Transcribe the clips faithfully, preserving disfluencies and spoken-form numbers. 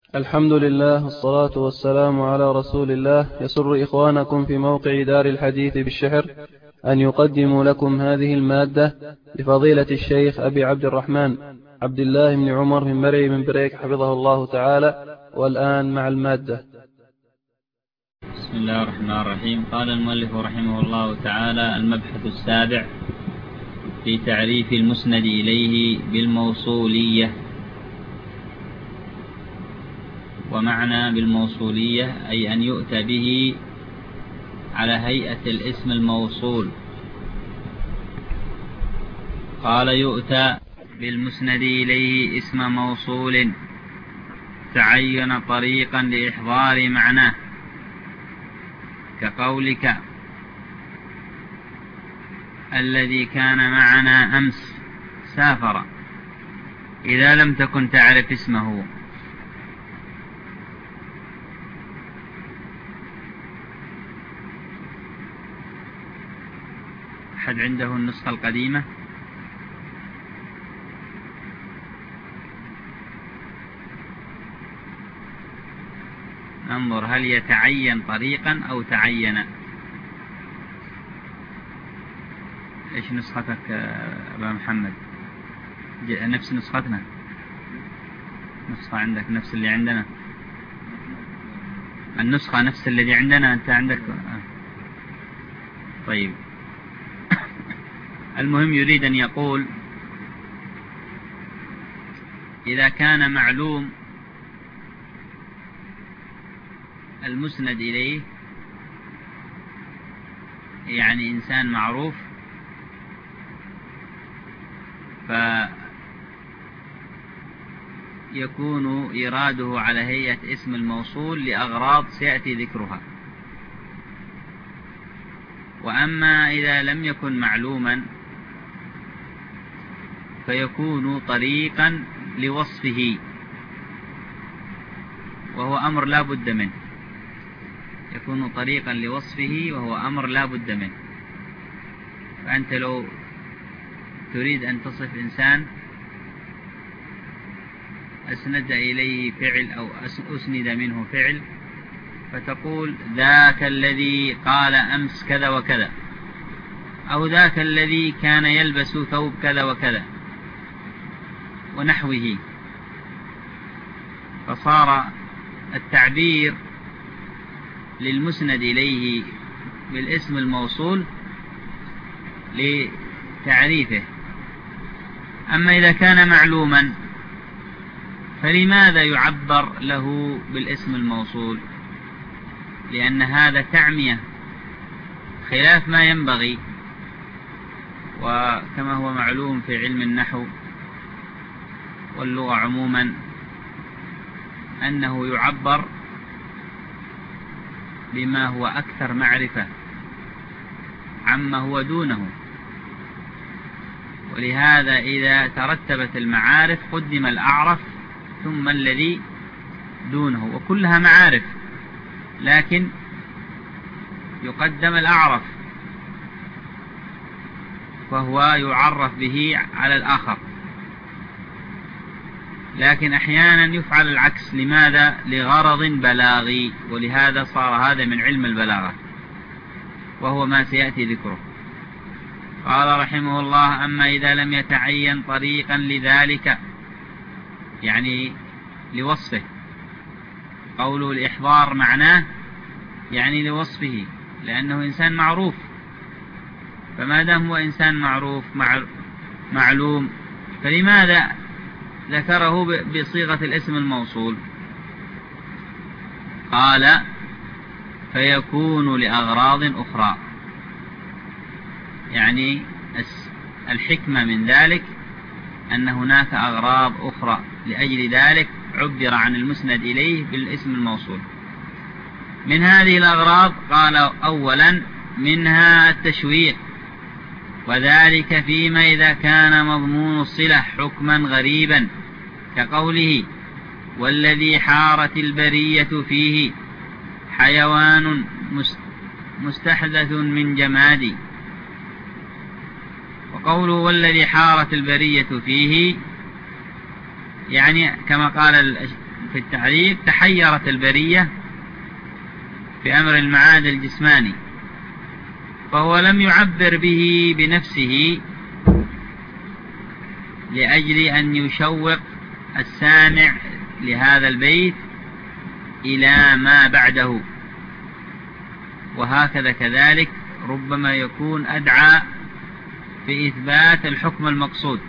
الحمد لله والصلاة والسلام على رسول الله. يسر إخوانكم في موقع دار الحديث بالشحر أن يقدموا لكم هذه المادة لفضيلة الشيخ أبي عبد الرحمن عبد الله بن عمر بن مري بن بريك حفظه الله تعالى. والآن مع المادة. بسم الله الرحمن الرحيم. قال المؤلف رحمه الله تعالى: المبحث السابع في تعريف المسند إليه بالموصولية. ومعنى بالموصولية أي أن يؤتى به على هيئة الاسم الموصول. قال: يؤتى بالمسند إليه اسم موصول تعين طريقا لإحضار معناه، كقولك: الذي كان معنا أمس سافر، إذا لم تكن تعرف اسمه. أحد عنده النسخة القديمة؟ انظر هل يتعين طريقا أو تعين. إيش نسختك أبا محمد؟ نفس نسختنا؟ نسخة عندك نفس اللي عندنا؟ النسخة نفس الذي عندنا أنت عندك؟ طيب. المهم يريد أن يقول: إذا كان معلوم المسند إليه، يعني إنسان معروف، فيكون إراده على هيئة اسم الموصول لأغراض سيأتي ذكرها. وأما إذا لم يكن معلوما فيكون طريقا لوصفه، وهو أمر لا بد منه. يكون طريقا لوصفه وهو أمر لا بد منه. فأنت لو تريد أن تصف إنسان أسند إليه فعل أو أسند منه فعل، فتقول: ذاك الذي قال أمس كذا وكذا، أو ذاك الذي كان يلبس ثوب كذا وكذا ونحوه. فصار التعبير للمسند إليه بالاسم الموصول لتعريفه. أما إذا كان معلوما فلماذا يعبر له بالاسم الموصول؟ لأن هذا تعمية خلاف ما ينبغي. وكما هو معلوم في علم النحو واللغة عموما أنه يعبر بما هو أكثر معرفة عما هو دونه. ولهذا إذا ترتبت المعارف قدم الأعرف ثم الذي دونه، وكلها معارف لكن يقدم الأعرف فهو يعرف به على الآخر. لكن أحيانا يفعل العكس. لماذا؟ لغرض بلاغي، ولهذا صار هذا من علم البلاغة وهو ما سيأتي ذكره. قال رحمه الله: أما إذا لم يتعين طريقا لذلك، يعني لوصفه. قوله الإحضار معناه يعني لوصفه، لأنه إنسان معروف. فما دام هو إنسان معروف معلوم، فلماذا ذكره بصيغة الاسم الموصول؟ قال: فيكون لأغراض أخرى. يعني الحكمة من ذلك أن هناك أغراض أخرى، لأجل ذلك عبر عن المسند إليه بالاسم الموصول. من هذه الأغراض قال: أولا منها التشويق، وذلك فيما إذا كان مضمون الصلة حكما غريبا، كقوله: والذي حارت البرية فيه حيوان مستحدث من جماد. وقوله: والذي حارت البرية فيه، يعني كما قال في التعريف: تحيرت البرية في أمر المعاد الجسماني، فهو لم يعبر به بنفسه لأجل أن يشوق السامع لهذا البيت إلى ما بعده، وهكذا كذلك ربما يكون أدعى في إثبات الحكم المقصود.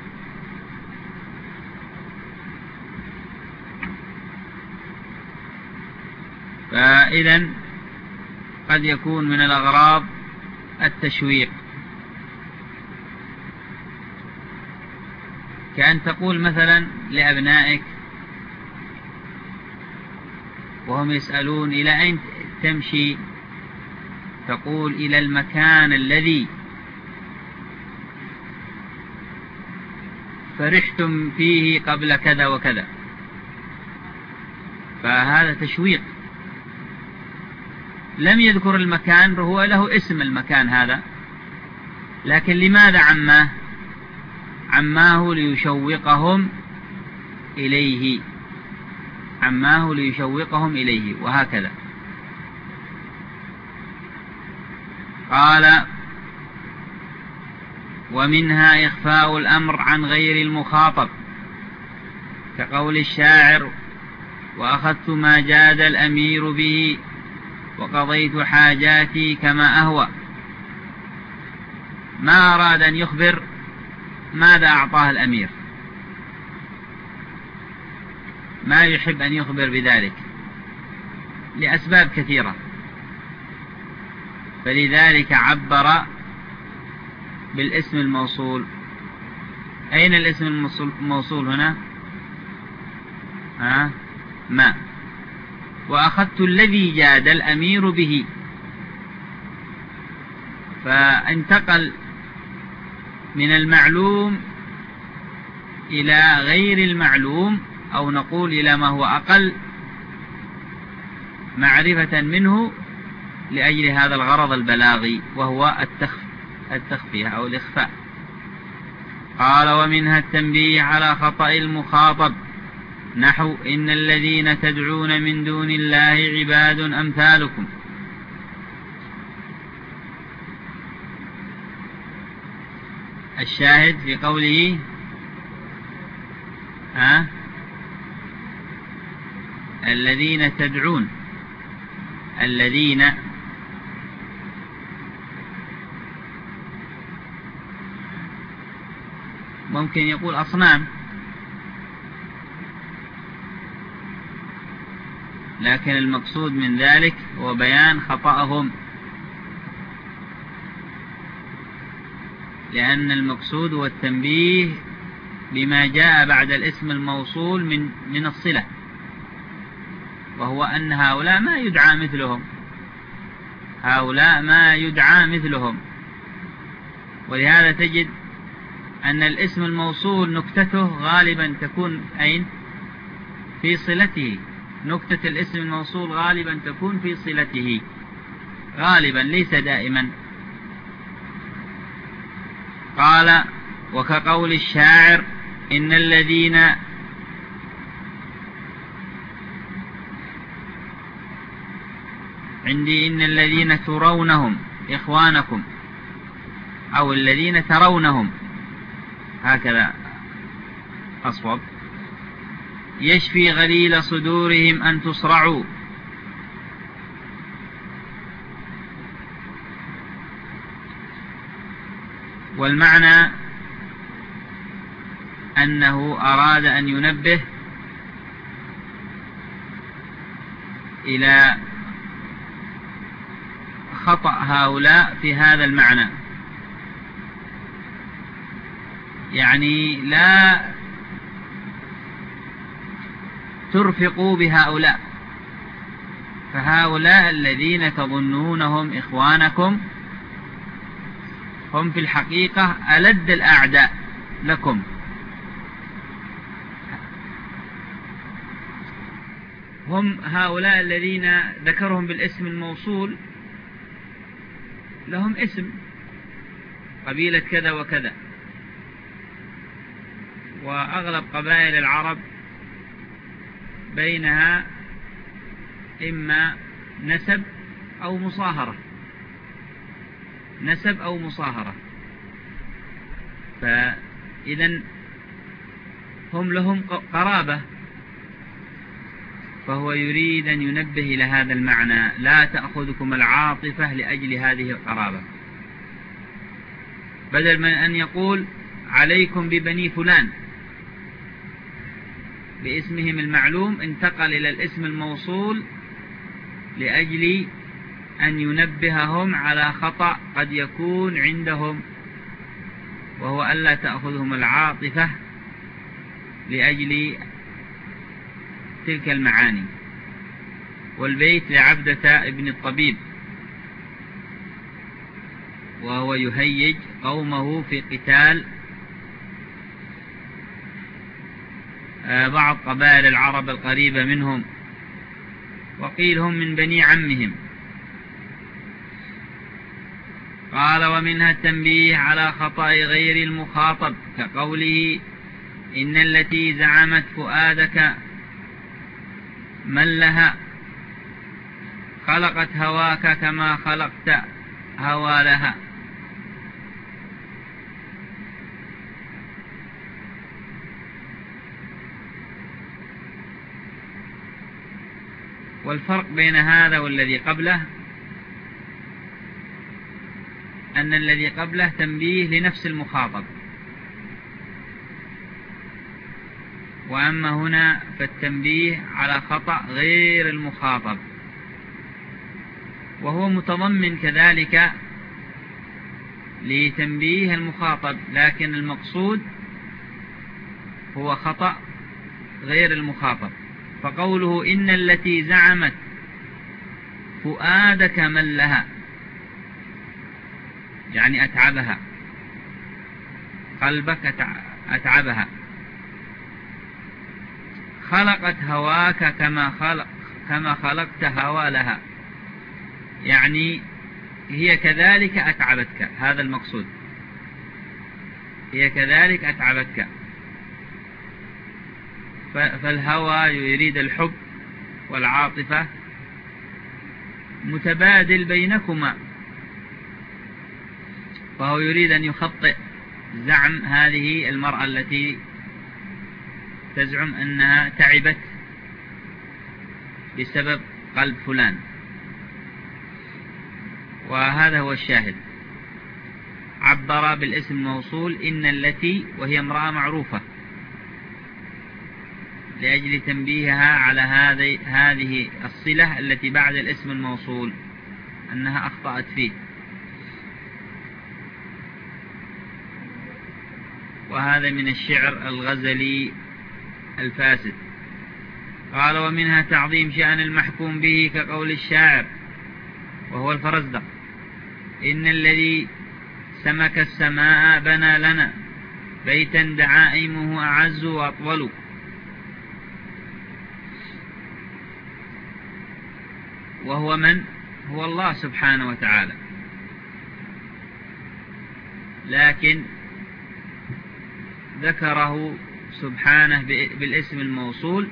فإذن قد يكون من الأغراض التشويق، كأن تقول مثلا لأبنائك وهم يسألون: إلى أين تمشي؟ تقول: إلى المكان الذي فرحتم فيه قبل كذا وكذا. فهذا تشويق، لم يذكر المكان، هو له اسم المكان هذا، لكن لماذا عماه؟ عماه ليشوقهم إليه، عماه ليشوقهم إليه، وهكذا. قال: ومنها إخفاء الأمر عن غير المخاطب، كقول الشاعر: وأخذت ما جاد الأمير به وقضيت حاجاتي كما أهوى. ما أراد أن يخبر ماذا أعطاه الأمير، ما يحب أن يخبر بذلك لأسباب كثيرة، فلذلك عبر بالاسم الموصول. أين الاسم الموصول هنا؟ ها؟ ما. وأخذت الذي جاد الأمير به، فانتقل من المعلوم إلى غير المعلوم، أو نقول إلى ما هو أقل معرفة منه لأجل هذا الغرض البلاغي، وهو التخفية أو الإخفاء. قال: ومنها التنبيه على خطأ المخاطب، نحو: إن الذين تدعون من دون الله عباد أمثالكم. الشاهد في قوله: ها الذين تدعون، الذين ممكن يقول أصنام، لكن المقصود من ذلك هو بيان خطأهم، لأن المقصود هو التنبيه بما جاء بعد الاسم الموصول من من الصلة، وهو أن هؤلاء ما يدعى مثلهم، هؤلاء ما يدعى مثلهم. ولهذا تجد أن الاسم الموصول نكتته غالبا تكون أين؟ في صلته. نكتة الاسم الموصول غالبا تكون في صلته، غالبا ليس دائما. قال: وكقول الشاعر: إن الذين عندي إن الذين ترونهم إخوانكم، أو الذين ترونهم، هكذا أصوب. يشفي غليل صدورهم أن تصرعوا. والمعنى أنه أراد أن ينبه إلى خطأ هؤلاء في هذا المعنى، يعني لا ترفقوا بهؤلاء، فهؤلاء الذين تظنونهم إخوانكم هم في الحقيقة ألد الأعداء لكم. هم هؤلاء الذين ذكرهم بالاسم الموصول، لهم اسم، قبيلة كذا وكذا، وأغلب قبائل العرب بينها إما نسب أو مصاهرة، نسب أو مصاهرة. فإذا هم لهم قرابة، فهو يريد أن ينبه إلى هذا المعنى: لا تأخذكم العاطفة لأجل هذه القرابة، بدل من أن يقول عليكم ببني فلان باسمهم المعلوم، انتقل إلى الاسم الموصول لأجل أن ينبههم على خطأ قد يكون عندهم، وهو ألا تأخذهم العاطفة لأجل تلك المعاني. والبيت لعبدة ابن الطبيب، وهو يهيج قومه في قتال بعض قبائل العرب القريبة منهم، وقيل هم من بني عمهم. قال: ومنها التنبيه على خطأ غير المخاطب، كقوله: إن التي زعمت فؤادك من لها خلقت هواك كما خلقت هوى لها. والفرق بين هذا والذي قبله أن الذي قبله تنبيه لنفس المخاطب، وأما هنا فالتنبيه على خطأ غير المخاطب، وهو متضمن كذلك لتنبيه المخاطب، لكن المقصود هو خطأ غير المخاطب. فقوله: إن التي زعمت فؤادك من لها، يعني أتعبها، قلبك أتعبها. خلقت هواك كما خلق كما خلقت هوى لها، يعني هي كذلك أتعبتك، هذا المقصود، هي كذلك أتعبتك. فالهوى يريد الحب والعاطفة متبادل بينكما، فهو يريد أن يخطئ زعم هذه المرأة التي تزعم أنها تعبت بسبب قلب فلان. وهذا هو الشاهد. عبر بالاسم الموصول إن التي، وهي امرأة معروفة، لأجل تنبيهها على هذه الصلة التي بعد الاسم الموصول أنها أخطأت فيه. وهذا من الشعر الغزلي الفاسد. قال: ومنها تعظيم شأن المحكوم به، كقول الشاعر وهو الفرزدق: إن الذي سمك السماء بنى لنا بيتا دعائمه أعز وأطول. وهو من؟ هو الله سبحانه وتعالى، لكن ذكره سبحانه بالاسم الموصول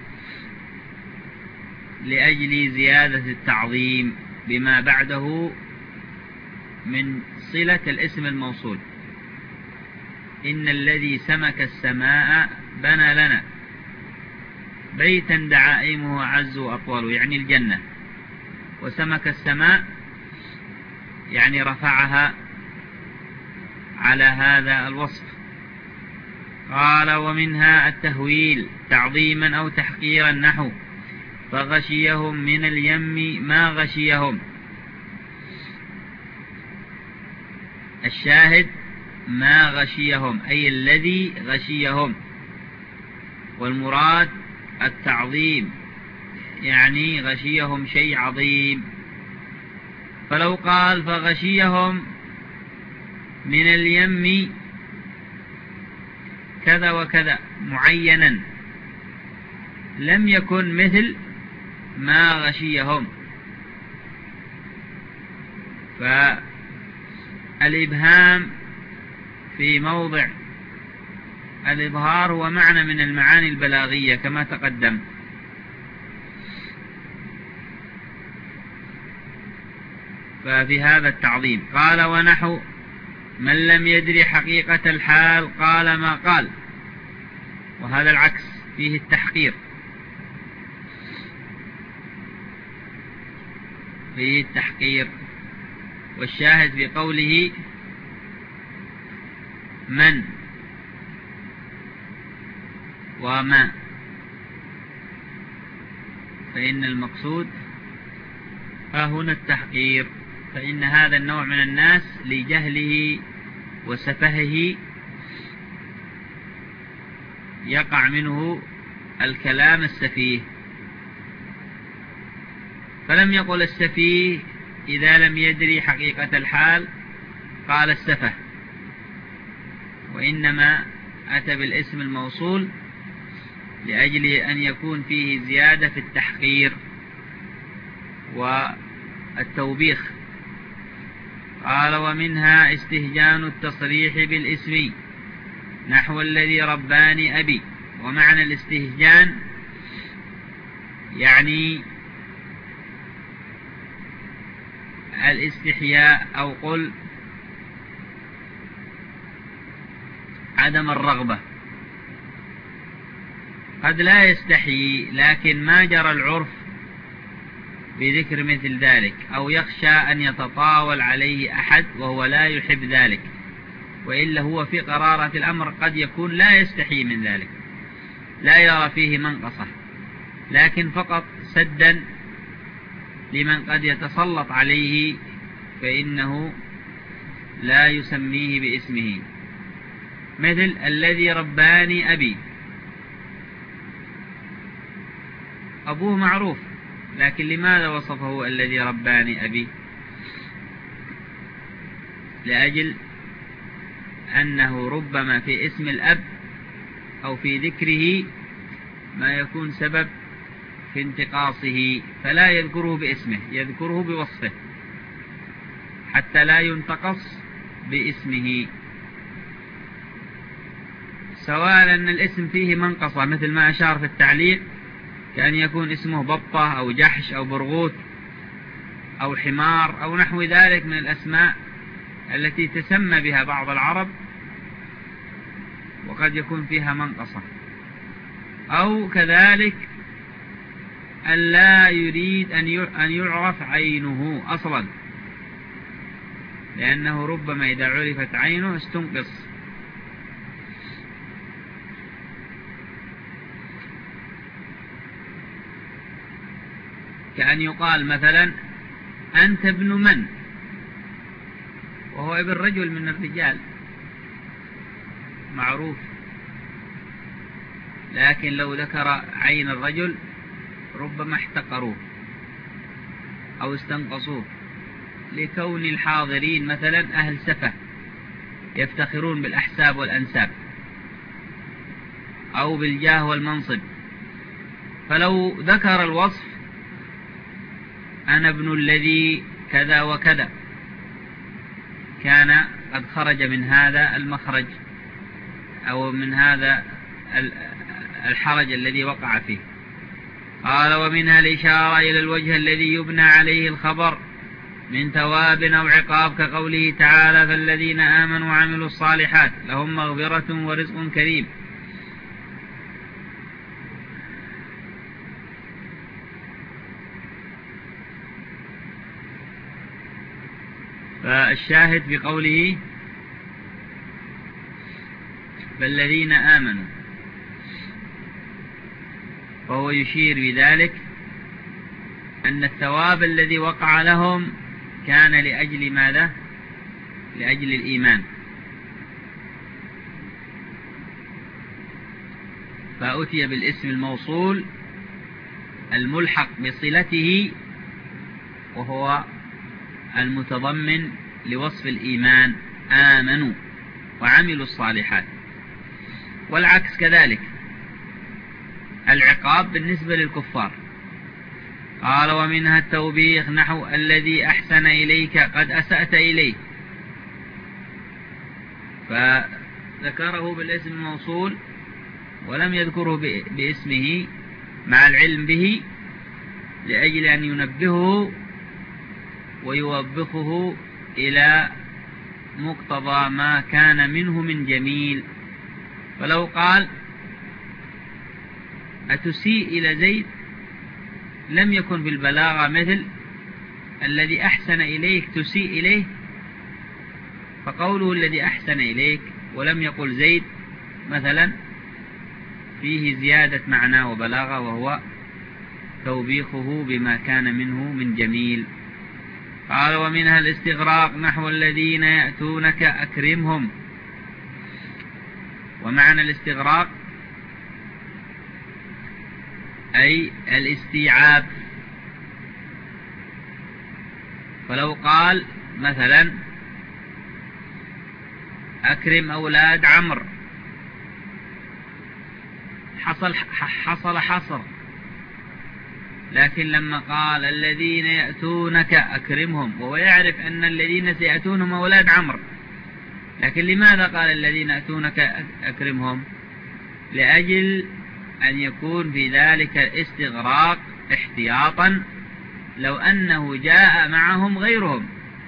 لأجل زيادة التعظيم بما بعده من صلة الاسم الموصول. إن الذي سمك السماء بنى لنا بيتا دعائمه أعز وأطول، يعني الجنة. وسمك السماء يعني رفعها على هذا الوصف. قال: ومنها التهويل تعظيما أو تحقيرا، نحو: فغشيهم من اليم ما غشيهم. الشاهد ما غشيهم، أي الذي غشيهم، والمراد التعظيم، يعني غشيهم شيء عظيم. فلو قال فغشيهم من اليم كذا وكذا معينا لم يكن مثل ما غشيهم. فالإبهام في موضع الإظهار هو معنى من المعاني البلاغية كما تقدم، ففي هذا التعظيم. قال ونحو من لم يدري حقيقة الحال قال ما قال، وهذا العكس فيه التحقير، فيه التحقير. والشاهد في قوله من وما، فإن المقصود ها هنا التحقير، فإن هذا النوع من الناس لجهله وسفهه يقع منه الكلام السفيه. فلم يقل السفيه إذا لم يدري حقيقة الحال قال السفه، وإنما أتى بالاسم الموصول لأجل أن يكون فيه زيادة في التحقير والتوبيخ. قال ومنها استهجان التصريح بالاسم نحو الذي رباني أبي. ومعنى الاستهجان يعني الاستحياء، أو قل عدم الرغبة. قد لا يستحيي، لكن ما جرى العرف بذكر مثل ذلك، أو يخشى أن يتطاول عليه أحد وهو لا يحب ذلك، وإلا هو في قرارة الأمر قد يكون لا يستحي من ذلك، لا يرى فيه منقصة، لكن فقط سدا لمن قد يتسلط عليه فإنه لا يسميه باسمه. مثل الذي رباني أبي، أبوه معروف، لكن لماذا وصفه الذي رباني أبي؟ لأجل أنه ربما في اسم الأب أو في ذكره ما يكون سبب في انتقاصه، فلا يذكره باسمه، يذكره بوصفه حتى لا ينتقص باسمه، سواء أن الاسم فيه منقصة مثل ما أشار في التعليق، كأن يكون اسمه بطة أو جحش أو برغوث أو حمار أو نحو ذلك من الأسماء التي تسمى بها بعض العرب وقد يكون فيها منقصة، أو كذلك أن لا يريد أن يعرف عينه أصلا، لأنه ربما إذا عرفت عينه استنقص. كأن يقال مثلا أنت ابن من، وهو ابن رجل من الرجال معروف، لكن لو ذكر عين الرجل ربما احتقروه أو استنقصوه، لكون الحاضرين مثلا أهل سفه يفتخرون بالأحساب والأنساب أو بالجاه والمنصب، فلو ذكر الوصف أنا ابن الذي كذا وكذا كان قد خرج من هذا المخرج أو من هذا الحرج الذي وقع فيه. قال ومنها الإشارة إلى الوجه الذي يبنى عليه الخبر من ثواب أو عقاب، كقوله تعالى فالذين آمنوا وعملوا الصالحات لهم مغفرة ورزق كريم. فالشاهد بقوله فالذين آمنوا، فهو يشير بذلك أن الثواب الذي وقع لهم كان لأجل ماذا؟ لأجل الإيمان، فأتي بالاسم الموصول الملحق بصلته وهو المتضمن لوصف الإيمان، آمنوا وعملوا الصالحات. والعكس كذلك، العقاب بالنسبة للكفار. قال ومنها التوبيخ نحو الذي أحسن إليك قد أسأت إليه، فذكره بالاسم الموصول ولم يذكره باسمه مع العلم به لأجل أن ينبهه ويوبخه إلى مقتضى ما كان منه من جميل. فلو قال أتسيء إلى زيد لم يكن في البلاغة مثل الذي أحسن إليك تسيء إليه، فقوله الذي أحسن إليك ولم يقل زيد مثلا فيه زيادة معنى وبلاغة، وهو توبيخه بما كان منه من جميل. قال ومنها الاستغراق نحو الذين يأتونك أكرمهم. ومعنى الاستغراق أي الاستيعاب. فلو قال مثلا أكرم أولاد عمرو حصل حصل حصر، لكن لما قال الذين يأتونك أكرمهم وهو يعرف أن الذين سيأتونهم أولاد عمرو، لكن لماذا قال الذين يأتونك أكرمهم؟ لأجل أن يكون في ذلك استغراق احتياطا لو أنه جاء معهم غيرهم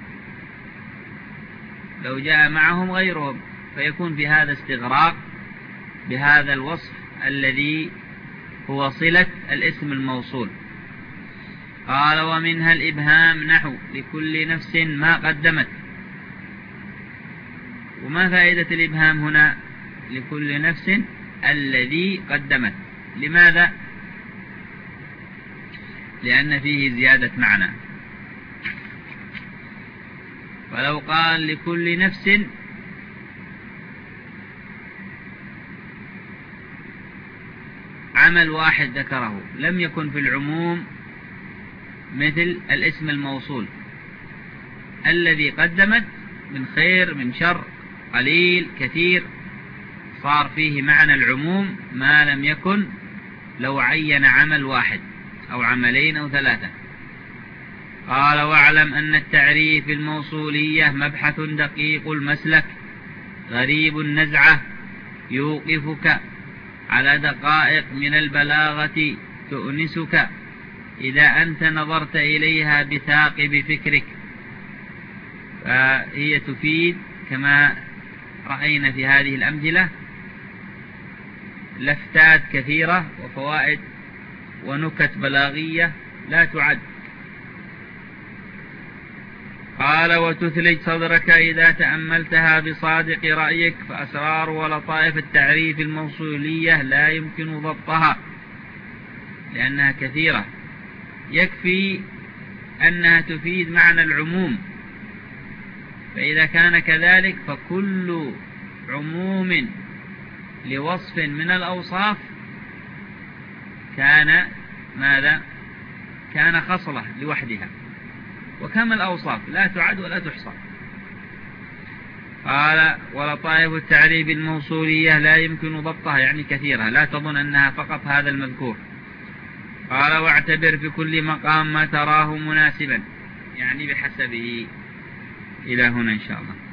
لو جاء معهم غيرهم فيكون في هذا استغراق بهذا الوصف الذي هو صلة الاسم الموصول. قال ومنها الإبهام نحو لكل نفس ما قدمت. وما فائدة الإبهام هنا؟ لكل نفس الذي قدمت. لماذا؟ لأن فيه زيادة معنى. ولو قال لكل نفس عمل واحد ذكره لم يكن في العموم مثل الاسم الموصول الذي قدمت من خير من شر قليل كثير، صار فيه معنى العموم ما لم يكن لو عين عمل واحد أو عملين أو ثلاثة. قال واعلم أن التعريف الموصولية مبحث دقيق المسلك غريب النزعة يوقفك على دقائق من البلاغة تؤنسك إذا أنت نظرت إليها بثاقب فكرك. فهي تفيد كما رأينا في هذه الأمثلة لفتات كثيرة وفوائد ونكت بلاغية لا تعد. قال وتثلج صدرك إذا تأملتها بصادق رأيك، فأسرار ولطائف التعريف الموصولية لا يمكن ضبطها لأنها كثيرة. يكفي أنها تفيد معنى العموم، فإذا كان كذلك فكل عموم لوصف من الأوصاف كان ماذا؟ كان خصلة لوحدها، وكم الأوصاف لا تعد ولا تحصى. قال ولطائف التعريف الموصولية لا يمكن ضبطها، يعني كثيرة، لا تظن أنها فقط هذا المذكور. قال واعتبر في كل مقام ما تراه مناسبا، يعني بحسبه. إلى هنا إن شاء الله.